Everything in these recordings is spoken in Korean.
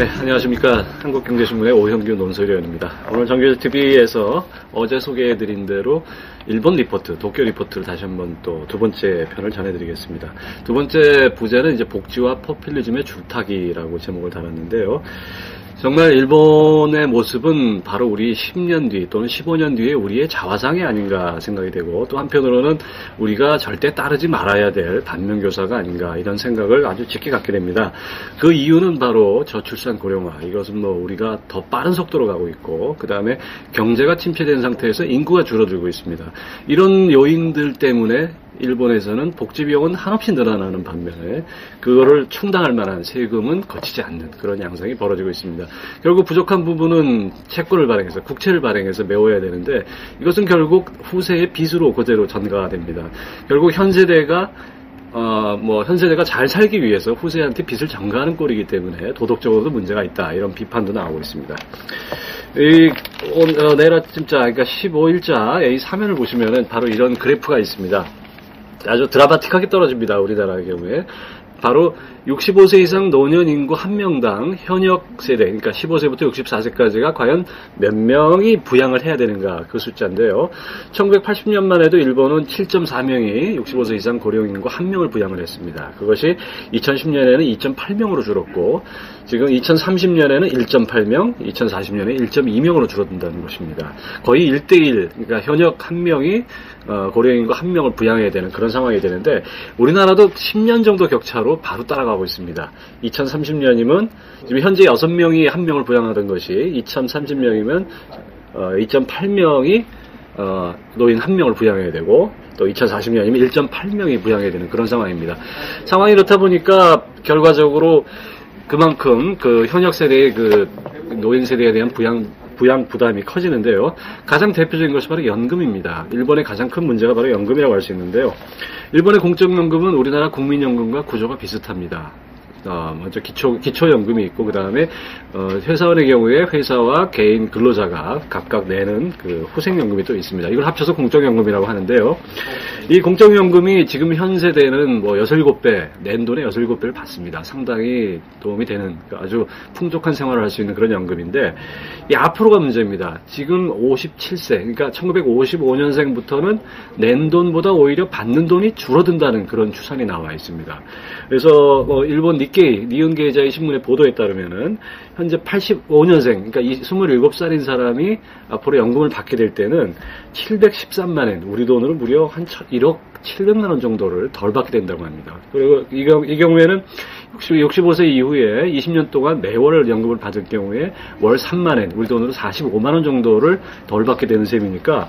네, 안녕하십니까. 한국경제신문의 오형규 논설위원입니다. 오늘 정규TV에서 어제 소개해드린 대로 일본 리포트, 도쿄 리포트를 다시 한번 또 두 번째 편을 전해드리겠습니다. 두 번째 부제는 이제 복지와 포퓰리즘의 줄타기라고 제목을 달았는데요. 정말 일본의 모습은 바로 우리 10년 뒤 또는 15년 뒤에 우리의 자화상이 아닌가 생각이 되고, 또 한편으로는 우리가 절대 따르지 말아야 될 반면교사가 아닌가, 이런 생각을 아주 짙게 갖게 됩니다. 그 이유는 바로 저출산 고령화, 이것은 우리가 더 빠른 속도로 가고 있고, 그 다음에 경제가 침체된 상태에서 인구가 줄어들고 있습니다. 이런 요인들 때문에 일본에서는 복지비용은 한없이 늘어나는 반면에 그거를 충당할 만한 세금은 거치지 않는 그런 양상이 벌어지고 있습니다. 결국 부족한 부분은 채권을 발행해서, 국채를 발행해서 메워야 되는데, 이것은 결국 후세의 빚으로 그대로 전가가 됩니다. 결국 현 세대가 잘 살기 위해서 후세한테 빚을 전가하는 꼴이기 때문에 도덕적으로도 문제가 있다, 이런 비판도 나오고 있습니다. 내일 아침자, 그러니까 15일자 A3면을 보시면은 바로 이런 그래프가 있습니다. 아주 드라마틱하게 떨어집니다. 우리나라의 경우에. 바로 65세 이상 노년 인구 1명당 현역 세대, 그러니까 15세부터 64세까지가 과연 몇 명이 부양을 해야 되는가, 그 숫자인데요. 1980년만 해도 일본은 7.4명이 65세 이상 고령 인구 1명을 부양을 했습니다. 그것이 2010년에는 2.8명으로 줄었고, 지금 2030년에는 1.8명, 2040년에 1.2명으로 줄어든다는 것입니다. 거의 1대1, 그러니까 현역 1명이 고령 인구 1명을 부양해야 되는 그런 상황이 되는데, 우리나라도 10년 정도 격차로 바로 따라가고 있습니다. 2030년이면 지금 현재 6명이 1명을 부양하던 것이 2030년이면 2.8명이 노인 1명을 부양해야 되고, 또 2040년이면 1.8명이 부양해야 되는 그런 상황입니다. 상황이 이렇다 보니까 결과적으로 그만큼 그 현역 세대의 그 노인 세대에 대한 부양 부담이 커지는데요. 가장 대표적인 것이 바로 연금입니다. 일본의 가장 큰 문제가 바로 연금이라고 할 수 있는데요. 일본의 공적연금은 우리나라 국민연금과 구조가 비슷합니다. 먼저 기초연금이 있고, 그 다음에 회사원의 경우에 회사와 개인 근로자가 각각 내는 그 후생연금이 또 있습니다. 이걸 합쳐서 공적연금이라고 하는데요. 이 공적연금이 지금 현 세대는 6, 7배, 낸 돈의 6, 7배를 받습니다. 상당히 도움이 되는 아주 풍족한 생활을 할 수 있는 그런 연금인데, 이 앞으로가 문제입니다. 지금 57세, 그러니까 1955년생부터는 낸 돈보다 오히려 받는 돈이 줄어든다는 그런 추산이 나와 있습니다. 그래서 일본 니은 계좌의 신문의 보도에 따르면은 현재 85년생, 그러니까 27살인 사람이 앞으로 연금을 받게 될 때는 713만엔, 우리 돈으로 무려 한 1억 700만 원 정도를 덜 받게 된다고 합니다. 그리고 이 경우에는 65세 이후에 20년 동안 매월 연금을 받을 경우에 월 3만엔, 우리 돈으로 45만 원 정도를 덜 받게 되는 셈이니까,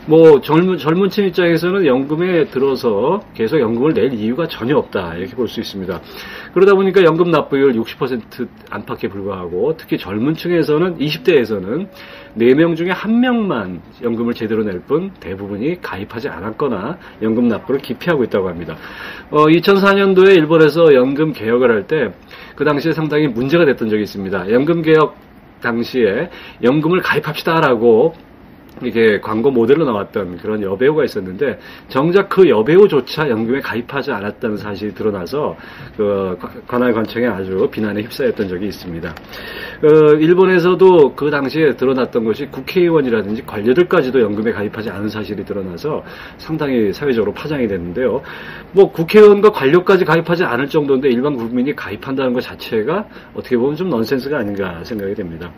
젊은 층 입장에서는 연금에 들어서 계속 연금을 낼 이유가 전혀 없다, 이렇게 볼 수 있습니다. 그러다 보니까 연금 납부율 60% 안팎에 불과하고, 특히 젊은 층에서는, 20대에서는 4명 중에 1명만 연금을 제대로 낼 뿐 대부분이 가입하지 않았거나 연금 납부를 기피하고 있다고 합니다. 2004년도에 일본에서 연금 개혁을 할 때 그 당시에 상당히 문제가 됐던 적이 있습니다. 연금 개혁 당시에 연금을 가입합시다라고 이게 광고 모델로 나왔던 그런 여배우가 있었는데, 정작 그 여배우조차 연금에 가입하지 않았다는 사실이 드러나서 그 관할 관청에 아주 비난에 휩싸였던 적이 있습니다. 일본에서도 그 당시에 드러났던 것이 국회의원이라든지 관료들까지도 연금에 가입하지 않은 사실이 드러나서 상당히 사회적으로 파장이 됐는데요. 국회의원과 관료까지 가입하지 않을 정도인데 일반 국민이 가입한다는 것 자체가 어떻게 보면 좀 넌센스가 아닌가 생각이 됩니다.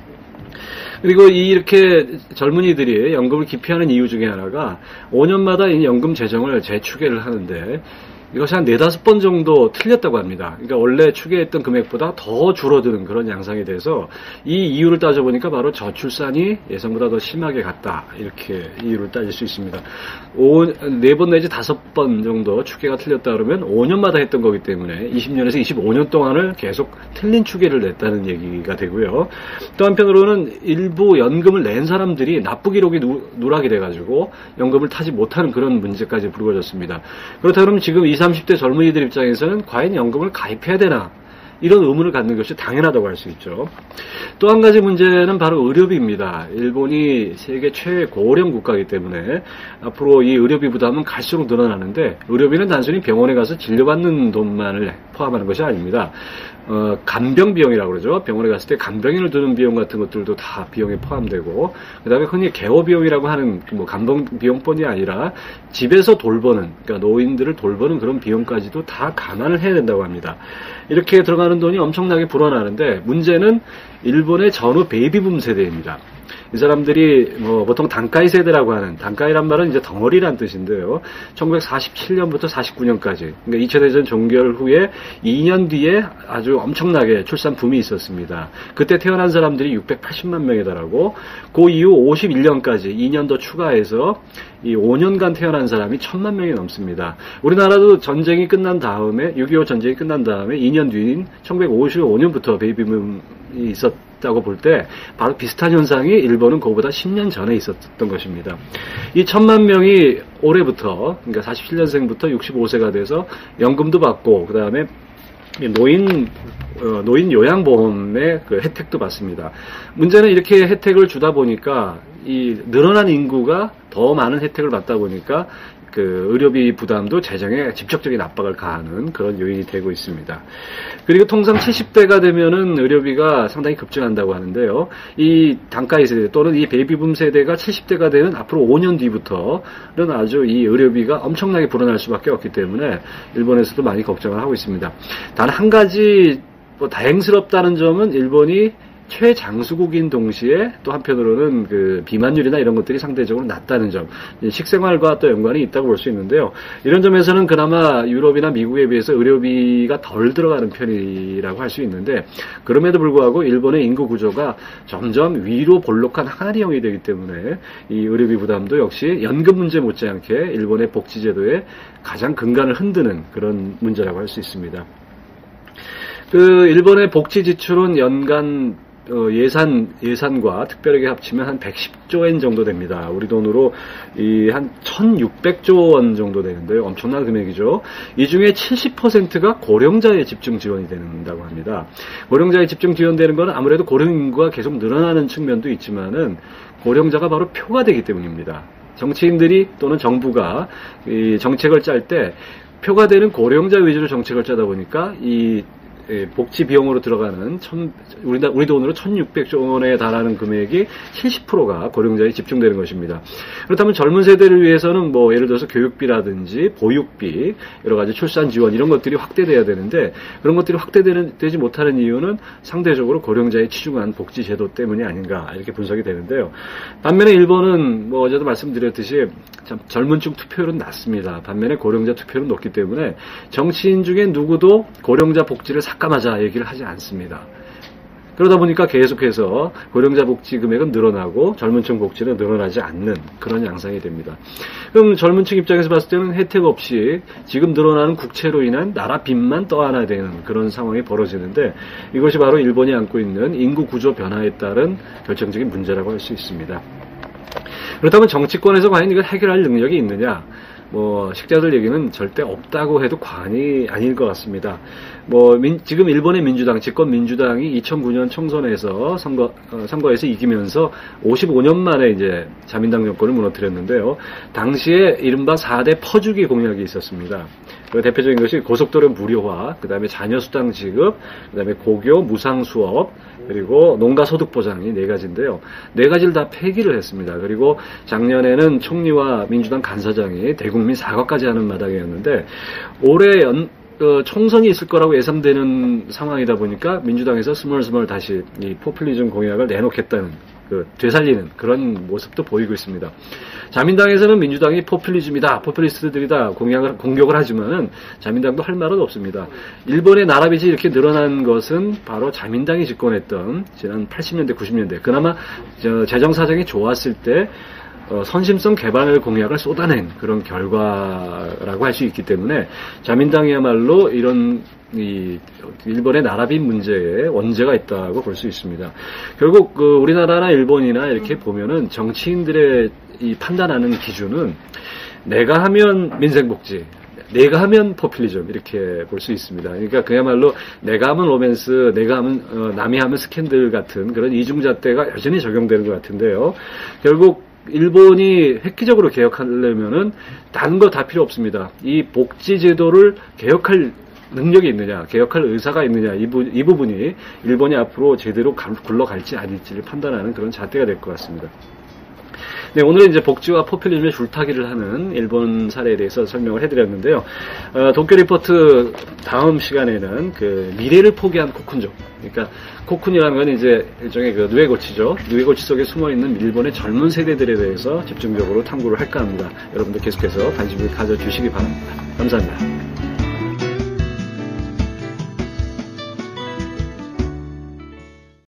그리고 이렇게 젊은이들이 연금을 기피하는 이유 중에 하나가 5년마다 이 연금 재정을 재추계를 하는데, 이것이 한 4-5번 정도 틀렸다고 합니다. 그러니까 원래 추계했던 금액보다 더 줄어드는 그런 양상이 돼서, 이 이유를 따져보니까 바로 저출산이 예상보다 더 심하게 갔다, 이렇게 이유를 따질 수 있습니다. 4번 내지 5번 정도 추계가 틀렸다 그러면 5년마다 했던 거기 때문에 20년에서 25년 동안을 계속 틀린 추계를 냈다는 얘기가 되고요. 또 한편으로는 일부 연금을 낸 사람들이 납부 기록이 누락이 돼가지고 연금을 타지 못하는 그런 문제까지 불거졌습니다. 그렇다 그러면 지금 20, 30대 젊은이들 입장에서는 과연 연금을 가입해야 되나, 이런 의문을 갖는 것이 당연하다고 할 수 있죠. 또 한 가지 문제는 바로 의료비입니다. 일본이 세계 최고령 국가이기 때문에 앞으로 이 의료비 부담은 갈수록 늘어나는데, 의료비는 단순히 병원에 가서 진료받는 돈만을 포함하는 것이 아닙니다. 간병 비용이라고 그러죠. 병원에 갔을 때 간병인을 두는 비용 같은 것들도 다 비용에 포함되고, 그 다음에 흔히 개호 비용이라고 하는 뭐 간병 비용뿐이 아니라 집에서 돌보는, 그러니까 노인들을 돌보는 그런 비용까지도 다 감안을 해야 된다고 합니다. 이렇게 들어가는 돈이 엄청나게 불어나는데, 문제는 일본의 전후 베이비붐 세대입니다. 이 사람들이 뭐 보통 단카이 세대라고 하는, 단카이란 말은 이제 덩어리란 뜻인데요. 1947년부터 49년까지, 그러니까 2차 대전 종결 후에 2년 뒤에 아주 엄청나게 출산 붐이 있었습니다. 그때 태어난 사람들이 680만 명에 달하고, 그 이후 51년까지 2년 더 추가해서 이 5년간 태어난 사람이 1000만 명이 넘습니다. 우리나라도 전쟁이 끝난 다음에, 6.25 전쟁이 끝난 다음에 2년 뒤인 1955년부터 베이비붐이 있었다고 볼 때 바로 비슷한 현상이 일본은 그거보다 10년 전에 있었던 것입니다. 이 1000만 명이 올해부터, 그러니까 47년생부터 65세가 돼서 연금도 받고, 그 다음에 노인 요양보험의 그 혜택도 받습니다. 문제는 이렇게 혜택을 주다 보니까 이 늘어난 인구가 더 많은 혜택을 받다 보니까 그 의료비 부담도 재정에 직접적인 압박을 가하는 그런 요인이 되고 있습니다. 그리고 통상 70대가 되면은 의료비가 상당히 급증한다고 하는데요. 이 단카이 세대 또는 이 베이비붐 세대가 70대가 되는 앞으로 5년 뒤부터는 아주 이 의료비가 엄청나게 불어날 수밖에 없기 때문에 일본에서도 많이 걱정을 하고 있습니다. 단 한 가지 뭐 다행스럽다는 점은 일본이 최장수국인 동시에 또 한편으로는 그 비만율이나 이런 것들이 상대적으로 낮다는 점, 식생활과 또 연관이 있다고 볼 수 있는데요. 이런 점에서는 그나마 유럽이나 미국에 비해서 의료비가 덜 들어가는 편이라고 할 수 있는데, 그럼에도 불구하고 일본의 인구 구조가 점점 위로 볼록한 항아리형이 되기 때문에 이 의료비 부담도 역시 연금 문제 못지않게 일본의 복지제도의 가장 근간을 흔드는 그런 문제라고 할 수 있습니다. 그 일본의 복지 지출은 연간 예산과 특별하게 합치면 한 110조 엔 정도 됩니다. 우리 돈으로 한 1600조 원 정도 되는데요. 엄청난 금액이죠. 이 중에 70%가 고령자에 집중 지원이 된다고 합니다. 고령자에 집중 지원되는 것은 아무래도 고령 인구가 계속 늘어나는 측면도 있지만은 고령자가 바로 표가 되기 때문입니다. 정치인들이 또는 정부가 이 정책을 짤 때 표가 되는 고령자 위주로 정책을 짜다 보니까 이 복지 비용으로 들어가는 우리 돈으로 1600조 원에 달하는 금액이 70%가 고령자에 집중되는 것입니다. 그렇다면 젊은 세대를 위해서는 뭐 예를 들어서 교육비라든지 보육비, 여러 가지 출산 지원 이런 것들이 확대돼야 되는데, 그런 것들이 확대되지 못하는 이유는 상대적으로 고령자에 치중한 복지 제도 때문이 아닌가, 이렇게 분석이 되는데요. 반면에 일본은 뭐 어제도 말씀드렸듯이 참 젊은 층 투표율은 낮습니다. 반면에 고령자 투표율은 높기 때문에 정치인 중에 누구도 고령자 복지를 삭감하자 얘기를 하지 않습니다. 그러다 보니까 계속해서 고령자 복지 금액은 늘어나고 젊은 층 복지는 늘어나지 않는 그런 양상이 됩니다. 그럼 젊은 층 입장에서 봤을 때는 혜택 없이 지금 늘어나는 국채로 인한 나라 빚만 떠안아야 되는 그런 상황이 벌어지는데, 이것이 바로 일본이 안고 있는 인구 구조 변화에 따른 결정적인 문제라고 할 수 있습니다. 그렇다면 정치권에서 과연 이걸 해결할 능력이 있느냐? 뭐 식자들 얘기는 절대 없다고 해도 과언이 아닐 것 같습니다. 뭐 지금 일본의 민주당, 집권 민주당이 2009년 총선에서 선거에서 이기면서 55년 만에 이제 자민당 정권을 무너뜨렸는데요. 당시에 이른바 4대 퍼주기 공약이 있었습니다. 그 대표적인 것이 고속도로 무료화, 그 다음에 자녀수당 지급, 그 다음에 고교 무상 수업, 그리고 농가 소득 보장이 4가지인데요. 4가지를 다 폐기를 했습니다. 그리고 작년에는 총리와 민주당 간사장이 대국민 사과까지 하는 마당이었는데, 올해 총선이 있을 거라고 예상되는 상황이다 보니까 민주당에서 스멀스멀 다시 이 포퓰리즘 공약을 내놓겠다는 되살리는 그런 모습도 보이고 있습니다. 자민당에서는 민주당이 포퓰리즘이다, 포퓰리스트들이다 공격을 하지만은 자민당도 할 말은 없습니다. 일본의 나라 빚이 이렇게 늘어난 것은 바로 자민당이 집권했던 지난 80년대, 90년대 그나마 재정 사정이 좋았을 때 선심성 개발 공약을 쏟아낸 그런 결과라고 할 수 있기 때문에 자민당이야말로 이런 일본의 나라빚 문제에 원죄가 있다고 볼 수 있습니다. 결국 우리나라나 일본이나 이렇게 보면은 정치인들의 이 판단하는 기준은 내가 하면 민생복지, 내가 하면 포퓰리즘 이렇게 볼 수 있습니다. 그러니까 그야말로 내가 하면 로맨스, 내가 하면 남이 하면 스캔들 같은 그런 이중잣대가 여전히 적용되는 것 같은데요. 결국 일본이 획기적으로 개혁하려면은 다른 거 다 필요 없습니다. 이 복지 제도를 개혁할 능력이 있느냐, 개혁할 의사가 있느냐, 이 부분이 일본이 앞으로 제대로 굴러갈지 아닐지를 판단하는 그런 잣대가 될 것 같습니다. 네, 오늘은 이제 복지와 포퓰리즘의 줄타기를 하는 일본 사례에 대해서 설명을 해드렸는데요. 도쿄 리포트 다음 시간에는 그 미래를 포기한 코쿤족. 그러니까 코쿤이라는 건 이제 일종의 그 누에고치죠. 누에고치 속에 숨어있는 일본의 젊은 세대들에 대해서 집중적으로 탐구를 할까 합니다. 여러분들 계속해서 관심을 가져주시기 바랍니다. 감사합니다.